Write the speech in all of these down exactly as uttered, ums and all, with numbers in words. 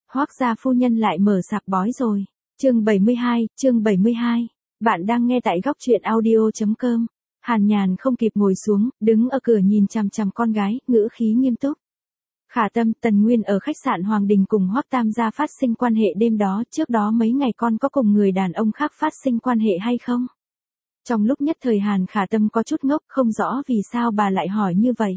Hoác gia phu nhân lại mở sạp bói rồi. Chương bảy mươi hai, chương bảy mươi hai. Bạn đang nghe tại góc truyện audio chấm com. Hàn Nhàn không kịp ngồi xuống, đứng ở cửa nhìn chằm chằm con gái, ngữ khí nghiêm túc. Khả Tâm, Tần Nguyên ở khách sạn Hoàng Đình cùng Hoắc Tam gia phát sinh quan hệ đêm đó, trước đó mấy ngày con có cùng người đàn ông khác phát sinh quan hệ hay không? Trong lúc nhất thời Hàn Khả Tâm có chút ngốc, không rõ vì sao bà lại hỏi như vậy.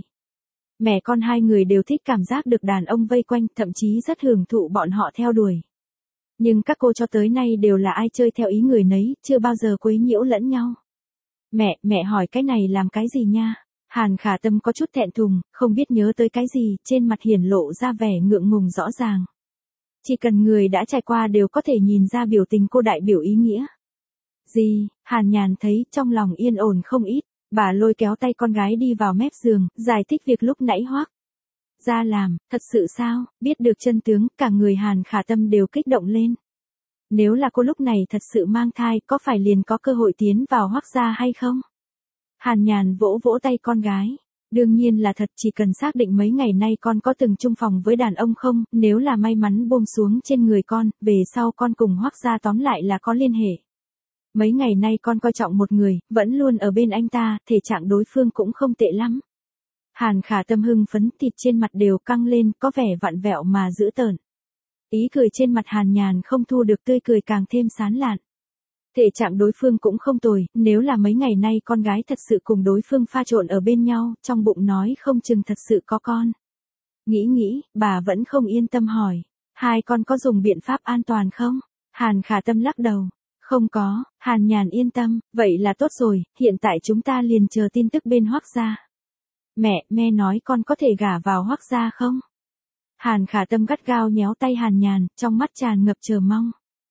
Mẹ con hai người đều thích cảm giác được đàn ông vây quanh, thậm chí rất hưởng thụ bọn họ theo đuổi. Nhưng các cô cho tới nay đều là ai chơi theo ý người nấy, chưa bao giờ quấy nhiễu lẫn nhau. Mẹ, mẹ hỏi cái này làm cái gì nha? Hàn Khả Tâm có chút thẹn thùng, không biết nhớ tới cái gì, trên mặt hiển lộ ra vẻ ngượng ngùng rõ ràng. Chỉ cần người đã trải qua đều có thể nhìn ra biểu tình cô đại biểu ý nghĩa. Gì? Hàn Nhàn thấy trong lòng yên ổn không ít, bà lôi kéo tay con gái đi vào mép giường, giải thích việc lúc nãy Hoắc ra làm, thật sự sao? Biết được chân tướng, cả người Hàn Khả Tâm đều kích động lên. Nếu là cô lúc này thật sự mang thai, có phải liền có cơ hội tiến vào Hoắc gia hay không? Hàn Nhàn vỗ vỗ tay con gái. Đương nhiên là thật, chỉ cần xác định mấy ngày nay con có từng chung phòng với đàn ông không, nếu là may mắn buông xuống trên người con, về sau con cùng Hoắc gia tóm lại là có liên hệ. Mấy ngày nay con coi trọng một người, vẫn luôn ở bên anh ta, thể trạng đối phương cũng không tệ lắm. Hàn Khả Tâm hưng phấn, thịt trên mặt đều căng lên, có vẻ vặn vẹo mà dữ tợn. Ý cười trên mặt Hàn Nhàn không thu được tươi cười càng thêm sán lạn. Thể trạng đối phương cũng không tồi, nếu là mấy ngày nay con gái thật sự cùng đối phương pha trộn ở bên nhau, trong bụng nói không chừng thật sự có con. Nghĩ nghĩ, bà vẫn không yên tâm hỏi, hai con có dùng biện pháp an toàn không? Hàn Khả Tâm lắc đầu. Không có. Hàn Nhàn yên tâm, vậy là tốt rồi, hiện tại chúng ta liền chờ tin tức bên Hoắc gia. Mẹ, mẹ nói con có thể gả vào Hoắc gia không? Hàn Khả Tâm gắt gao nhéo tay Hàn Nhàn, trong mắt tràn ngập chờ mong.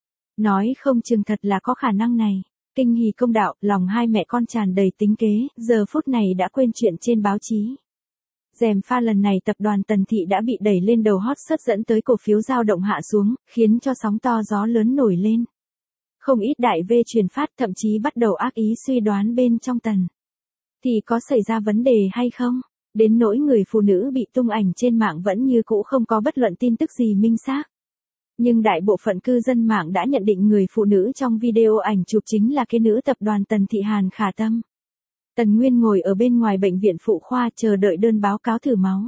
Nói không chừng thật là có khả năng này. Kinh hỉ công đạo, lòng hai mẹ con tràn đầy tính kế, giờ phút này đã quên chuyện trên báo chí. Gièm pha lần này tập đoàn Tần Thị đã bị đẩy lên đầu hot search dẫn tới cổ phiếu dao động hạ xuống, khiến cho sóng to gió lớn nổi lên. Không ít đại V truyền phát thậm chí bắt đầu ác ý suy đoán bên trong Tần thì có xảy ra vấn đề hay không, đến nỗi người phụ nữ bị tung ảnh trên mạng vẫn như cũ không có bất luận tin tức gì minh xác. Nhưng đại bộ phận cư dân mạng đã nhận định người phụ nữ trong video ảnh chụp chính là cái nữ tập đoàn Tần Thị Hàn Khả Tâm. Tần Nguyên ngồi ở bên ngoài bệnh viện phụ khoa chờ đợi đơn báo cáo thử máu.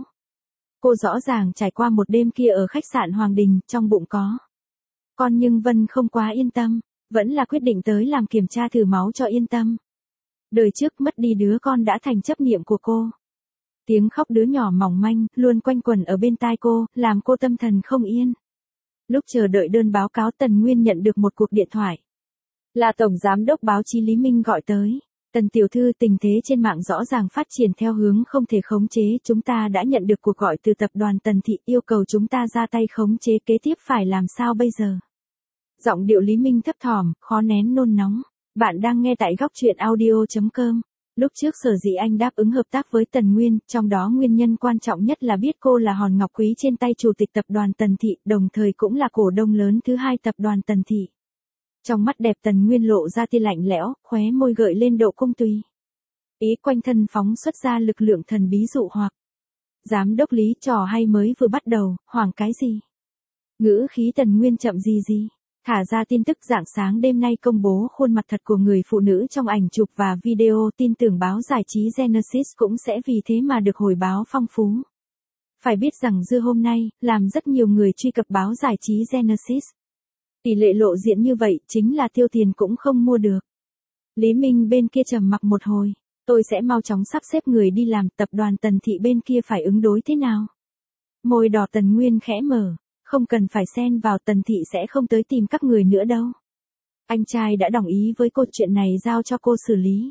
Cô rõ ràng trải qua một đêm kia ở khách sạn Hoàng Đình, trong bụng có con nhưng Vân không quá yên tâm. Vẫn là quyết định tới làm kiểm tra thử máu cho yên tâm. Đời trước mất đi đứa con đã thành chấp niệm của cô. Tiếng khóc đứa nhỏ mỏng manh, luôn quanh quẩn ở bên tai cô, làm cô tâm thần không yên. Lúc chờ đợi đơn báo cáo Tần Nguyên nhận được một cuộc điện thoại. Là Tổng Giám đốc báo chí Lý Minh gọi tới. Tần tiểu thư, tình thế trên mạng rõ ràng phát triển theo hướng không thể khống chế. Chúng ta đã nhận được cuộc gọi từ tập đoàn Tần Thị yêu cầu chúng ta ra tay khống chế, kế tiếp phải làm sao bây giờ? Giọng điệu Lý Minh thấp thỏm, khó nén nôn nóng. Bạn đang nghe tại góc truyện audio chấm com. Lúc trước sở dĩ anh đáp ứng hợp tác với Tần Nguyên, trong đó nguyên nhân quan trọng nhất là biết cô là hòn ngọc quý trên tay chủ tịch tập đoàn Tần Thị, đồng thời cũng là cổ đông lớn thứ hai tập đoàn Tần Thị. Trong mắt đẹp Tần Nguyên lộ ra tia lạnh lẽo, khóe môi gợi lên độ cung tùy. Ý quanh thân phóng xuất ra lực lượng thần bí dụ hoặc. Giám đốc Lý, trò hay mới vừa bắt đầu, hoảng cái gì? Ngữ khí Tần Nguyên chậm gì gì. Thả ra tin tức rạng sáng đêm nay công bố khuôn mặt thật của người phụ nữ trong ảnh chụp và video, tin tưởng báo giải trí Genesis cũng sẽ vì thế mà được hồi báo phong phú. Phải biết rằng dưa hôm nay, làm rất nhiều người truy cập báo giải trí Genesis. Tỷ lệ lộ diện như vậy chính là tiêu tiền cũng không mua được. Lý Minh bên kia trầm mặc một hồi, tôi sẽ mau chóng sắp xếp người đi làm, tập đoàn Tần Thị bên kia phải ứng đối thế nào? Môi đỏ Tần Nguyên khẽ mở. Không cần phải xen vào, Tần Thị sẽ không tới tìm các người nữa đâu. Anh trai đã đồng ý với cô, chuyện này giao cho cô xử lý.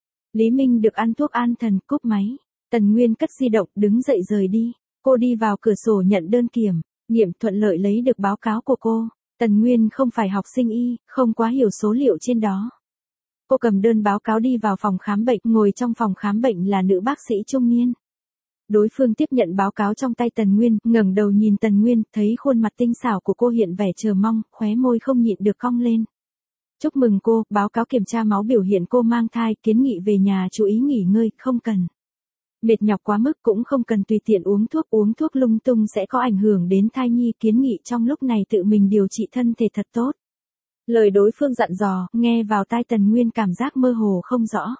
Lý Minh được ăn thuốc an thần, cúp máy. Tần Nguyên cất di động, đứng dậy rời đi. Cô đi vào cửa sổ nhận đơn kiểm, nghiệm thuận lợi lấy được báo cáo của cô. Tần Nguyên không phải học sinh y, không quá hiểu số liệu trên đó. Cô cầm đơn báo cáo đi vào phòng khám bệnh, ngồi trong phòng khám bệnh là nữ bác sĩ trung niên. Đối phương tiếp nhận báo cáo trong tay Tần Nguyên, ngẩng đầu nhìn Tần Nguyên, thấy khuôn mặt tinh xảo của cô hiện vẻ chờ mong, khóe môi không nhịn được cong lên. Chúc mừng cô, báo cáo kiểm tra máu biểu hiện cô mang thai, kiến nghị về nhà chú ý nghỉ ngơi, không cần Mệt nhọc quá mức cũng không cần tùy tiện uống thuốc, uống thuốc lung tung sẽ có ảnh hưởng đến thai nhi, kiến nghị trong lúc này tự mình điều trị thân thể thật tốt. Lời đối phương dặn dò, nghe vào tai Tần Nguyên cảm giác mơ hồ không rõ.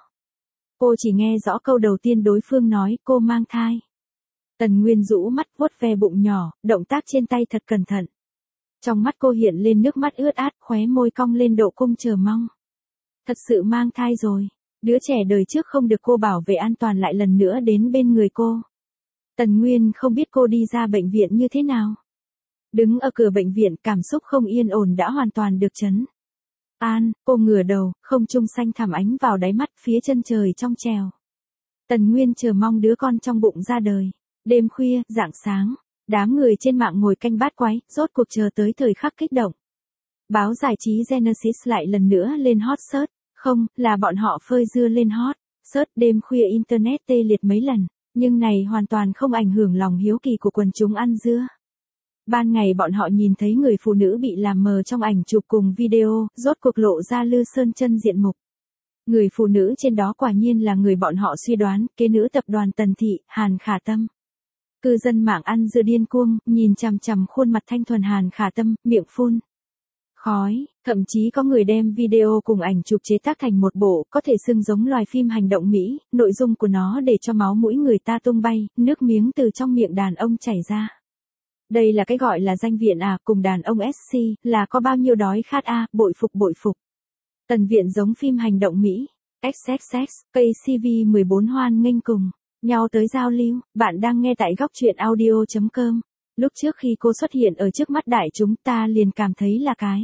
Cô chỉ nghe rõ câu đầu tiên đối phương nói, cô mang thai. Tần Nguyên rũ mắt vuốt ve bụng nhỏ, động tác trên tay thật cẩn thận. Trong mắt cô hiện lên nước mắt ướt át, khóe môi cong lên độ cung chờ mong. Thật sự mang thai rồi. Đứa trẻ đời trước không được cô bảo vệ an toàn lại lần nữa đến bên người cô. Tần Nguyên không biết cô đi ra bệnh viện như thế nào. Đứng ở cửa bệnh viện, cảm xúc không yên ổn đã hoàn toàn được trấn an, cô ngửa đầu, không trung xanh thẳm ánh vào đáy mắt, phía chân trời trong trèo. Tần Nguyên chờ mong đứa con trong bụng ra đời. Đêm khuya, rạng sáng, đám người trên mạng ngồi canh bát quái, rốt cuộc chờ tới thời khắc kích động. Báo giải trí Genesis lại lần nữa lên hot search, không, là bọn họ phơi dưa lên hot search. Đêm khuya internet tê liệt mấy lần, nhưng này hoàn toàn không ảnh hưởng lòng hiếu kỳ của quần chúng ăn dưa. Ban ngày bọn họ nhìn thấy người phụ nữ bị làm mờ trong ảnh chụp cùng video, rốt cuộc lộ ra Lư Sơn chân diện mục. Người phụ nữ trên đó quả nhiên là người bọn họ suy đoán, kế nữ tập đoàn Tần Thị, Hàn Khả Tâm. Cư dân mạng ăn dưa điên cuồng, nhìn chằm chằm khuôn mặt thanh thuần Hàn Khả Tâm, miệng phun khói, thậm chí có người đem video cùng ảnh chụp chế tác thành một bộ, có thể xưng giống loài phim hành động Mỹ, nội dung của nó để cho máu mũi người ta tung bay, nước miếng từ trong miệng đàn ông chảy ra. Đây là cái gọi là danh viện à, cùng đàn ông ét xê, là có bao nhiêu đói khát à, bội phục bội phục. Tần viện giống phim hành động Mỹ, ích ích ích, ca xê vê mười bốn hoan nghênh cùng nhau tới giao lưu. Bạn đang nghe tại góc truyện audio chấm com. Lúc trước khi cô xuất hiện ở trước mắt đại chúng ta liền cảm thấy là cái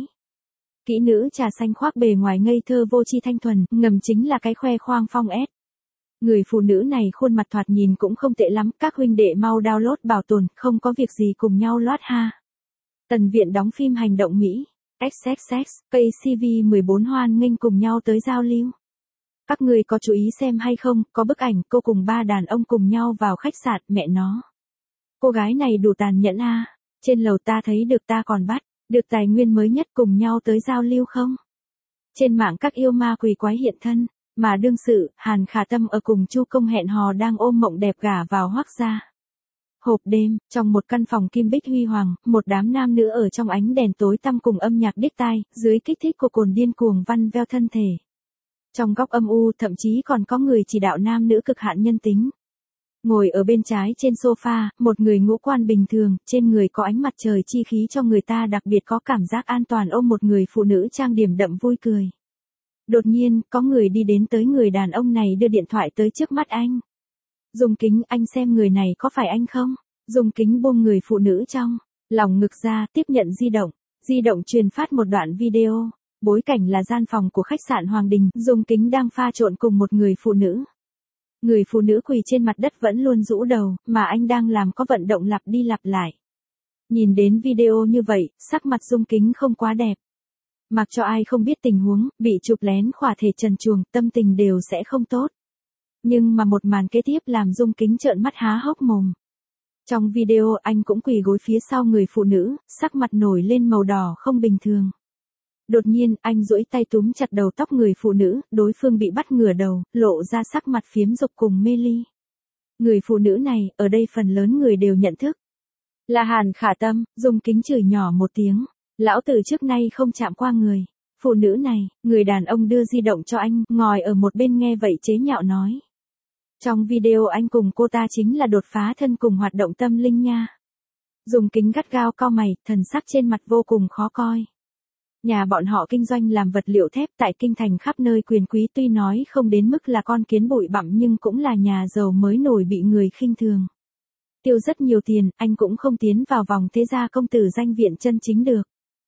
kỹ nữ trà xanh khoác bề ngoài ngây thơ vô tri thanh thuần, ngầm chính là cái khoe khoang phong ép. Người phụ nữ này khuôn mặt thoạt nhìn cũng không tệ lắm, các huynh đệ mau download bảo tồn, không có việc gì cùng nhau loát ha. Tần viện đóng phim hành động Mỹ, ích ích ích, ca xê vê mười bốn hoan nghênh cùng nhau tới giao lưu. Các người có chú ý xem hay không, có bức ảnh cô cùng ba đàn ông cùng nhau vào khách sạn, mẹ nó. Cô gái này đủ tàn nhẫn a. À. Trên lầu ta thấy được ta còn bắt được tài nguyên mới nhất cùng nhau tới giao lưu không? Trên mạng các yêu ma quỷ quái hiện thân, mà đương sự, Hàn Khả Tâm ở cùng Chu Công hẹn hò đang ôm mộng đẹp gả vào Hoắc gia. Hộp đêm, trong một căn phòng kim bích huy hoàng, một đám nam nữ ở trong ánh đèn tối tăm cùng âm nhạc điếc tai, dưới kích thích của cồn điên cuồng văn veo thân thể. Trong góc âm u thậm chí còn có người chỉ đạo nam nữ cực hạn nhân tính. Ngồi ở bên trái trên sofa, một người ngũ quan bình thường, trên người có ánh mặt trời chi khí cho người ta đặc biệt có cảm giác an toàn ôm một người phụ nữ trang điểm đậm vui cười. Đột nhiên, có người đi đến tới người đàn ông này đưa điện thoại tới trước mắt anh. Dùng kính anh xem người này có phải anh không? Dùng kính buông người phụ nữ trong lòng ngực ra, tiếp nhận di động. Di động truyền phát một đoạn video. Bối cảnh là gian phòng của khách sạn Hoàng Đình, Dung Kính đang pha trộn cùng một người phụ nữ. Người phụ nữ quỳ trên mặt đất vẫn luôn rũ đầu, mà anh đang làm có vận động lặp đi lặp lại. Nhìn đến video như vậy, sắc mặt Dung Kính không quá đẹp. Mặc cho ai không biết tình huống, bị chụp lén khỏa thể trần truồng, tâm tình đều sẽ không tốt. Nhưng mà một màn kế tiếp làm Dung Kính trợn mắt há hốc mồm. Trong video anh cũng quỳ gối phía sau người phụ nữ, sắc mặt nổi lên màu đỏ không bình thường. Đột nhiên, anh duỗi tay túm chặt đầu tóc người phụ nữ, đối phương bị bắt ngửa đầu, lộ ra sắc mặt phiếm dục cùng mê ly. Người phụ nữ này, ở đây phần lớn người đều nhận thức. Là Hàn Khả Tâm, Dung Kính chửi nhỏ một tiếng. Lão tử trước nay không chạm qua người. Phụ nữ này, người đàn ông đưa di động cho anh, ngồi ở một bên nghe vậy chế nhạo nói. Trong video anh cùng cô ta chính là đột phá thân cùng hoạt động tâm linh nha. Dung Kính gắt gao cau mày, thần sắc trên mặt vô cùng khó coi. Nhà bọn họ kinh doanh làm vật liệu thép tại kinh thành khắp nơi quyền quý, tuy nói không đến mức là con kiến bụi bặm nhưng cũng là nhà giàu mới nổi bị người khinh thường. Tiêu rất nhiều tiền, anh cũng không tiến vào vòng thế gia công tử danh viện chân chính được.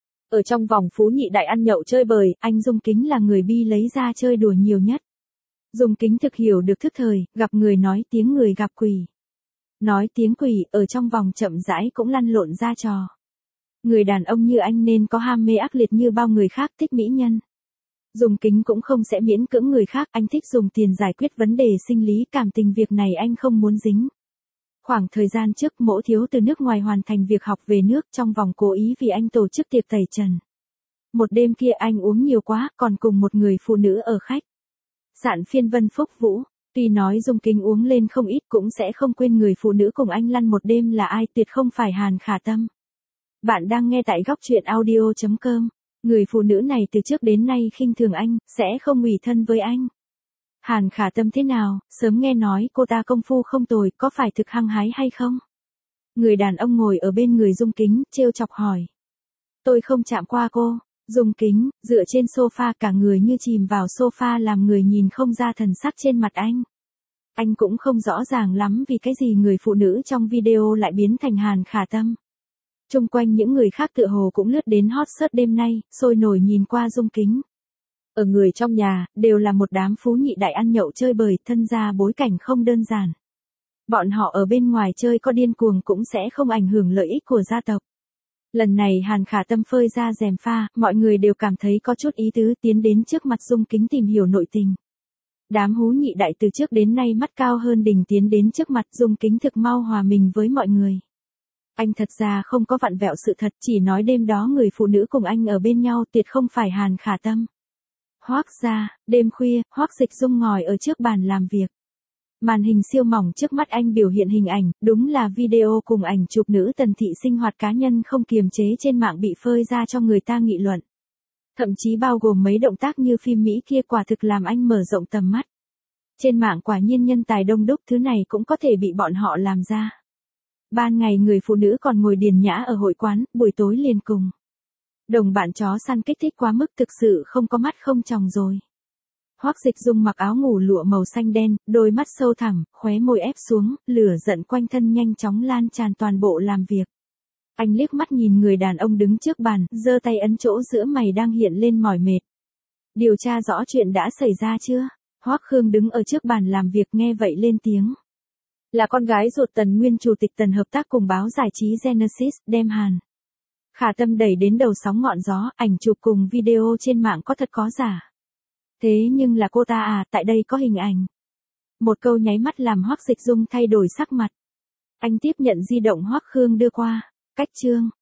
Ở trong vòng phú nhị đại ăn nhậu chơi bời, anh Dung Kính là người bi lấy ra chơi đùa nhiều nhất. Dung Kính thực hiểu được thức thời, gặp người nói tiếng người gặp quỷ. Nói tiếng quỷ, ở trong vòng chậm rãi cũng lăn lộn ra trò. Người đàn ông như anh nên có ham mê ác liệt như bao người khác thích mỹ nhân. Dung Kính cũng không sẽ miễn cưỡng người khác, anh thích dùng tiền giải quyết vấn đề sinh lý cảm tình, việc này anh không muốn dính. Khoảng thời gian trước Mỗ Thiếu từ nước ngoài hoàn thành việc học về nước, trong vòng cố ý vì anh tổ chức tiệc tẩy trần. Một đêm kia anh uống nhiều quá, còn cùng một người phụ nữ ở khách sạn Phiên Vân Phúc Vũ. Tuy nói Dung Kính uống lên không ít cũng sẽ không quên người phụ nữ cùng anh lăn một đêm là ai, tuyệt không phải Hàn Khả Tâm. Bạn đang nghe tại góc truyện audio chấm com. Người phụ nữ này từ trước đến nay khinh thường anh, sẽ không ủy thân với anh. Hàn Khả Tâm thế nào, sớm nghe nói cô ta công phu không tồi, có phải thực hăng hái hay không? Người đàn ông ngồi ở bên người Dung Kính, trêu chọc hỏi. Tôi không chạm qua cô. Dung Kính, dựa trên sofa cả người như chìm vào sofa làm người nhìn không ra thần sắc trên mặt anh. Anh cũng không rõ ràng lắm vì cái gì người phụ nữ trong video lại biến thành Hàn Khả Tâm. Chung quanh những người khác tựa hồ cũng lướt đến hot search đêm nay, sôi nổi nhìn qua Dung Kính. Ở người trong nhà, đều là một đám phú nhị đại ăn nhậu chơi bời, thân ra bối cảnh không đơn giản. Bọn họ ở bên ngoài chơi có điên cuồng cũng sẽ không ảnh hưởng lợi ích của gia tộc. Lần này Hàn Khả Tâm phơi ra rèm pha, mọi người đều cảm thấy có chút ý tứ tiến đến trước mặt Dung Kính tìm hiểu nội tình. Đám hú nhị đại từ trước đến nay mắt cao hơn đỉnh tiến đến trước mặt Dung Kính thực mau hòa mình với mọi người. Anh thật ra không có vặn vẹo sự thật, chỉ nói đêm đó người phụ nữ cùng anh ở bên nhau tuyệt không phải Hàn Khả Tâm. Hoác ra, đêm khuya, Hoác Dịch Dung ngồi ở trước bàn làm việc. Màn hình siêu mỏng trước mắt anh biểu hiện hình ảnh, đúng là video cùng ảnh chụp nữ Tần Thị sinh hoạt cá nhân không kiềm chế trên mạng bị phơi ra cho người ta nghị luận. Thậm chí bao gồm mấy động tác như phim Mỹ kia quả thực làm anh mở rộng tầm mắt. Trên mạng quả nhiên nhân tài đông đúc, thứ này cũng có thể bị bọn họ làm ra. Ban ngày người phụ nữ còn ngồi điền nhã ở hội quán, buổi tối liền cùng đồng bạn chó săn kích thích quá mức, thực sự không có mắt không tròng rồi. Hoác Dịch Dung mặc áo ngủ lụa màu xanh đen, đôi mắt sâu thẳm, khóe môi ép xuống, lửa giận quanh thân nhanh chóng lan tràn toàn bộ làm việc. Anh liếc mắt nhìn người đàn ông đứng trước bàn, giơ tay ấn chỗ giữa mày đang hiện lên mỏi mệt. Điều tra rõ chuyện đã xảy ra chưa? Hoác Khương đứng ở trước bàn làm việc nghe vậy lên tiếng. Là con gái ruột Tần nguyên chủ tịch Tần hợp tác cùng báo giải trí Genesis, đem Hàn Khả Tâm đẩy đến đầu sóng ngọn gió, ảnh chụp cùng video trên mạng có thật có giả. Thế nhưng là cô ta à, tại đây có hình ảnh. Một câu nháy mắt làm Hoác Dịch Dung thay đổi sắc mặt. Anh tiếp nhận di động Hoác Khương đưa qua. Cách chương.